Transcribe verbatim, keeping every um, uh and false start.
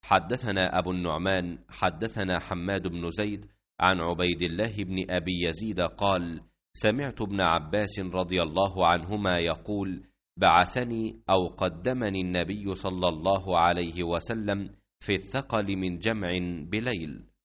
حدثنا أبو النعمان حدثنا حماد بن زيد عن عبيد الله بن أبي يزيد قال: سمعت ابن عباس رضي الله عنهما يقول: بعثني أو قدمني النبي صلى الله عليه وسلم في الثقل من جمع بليل،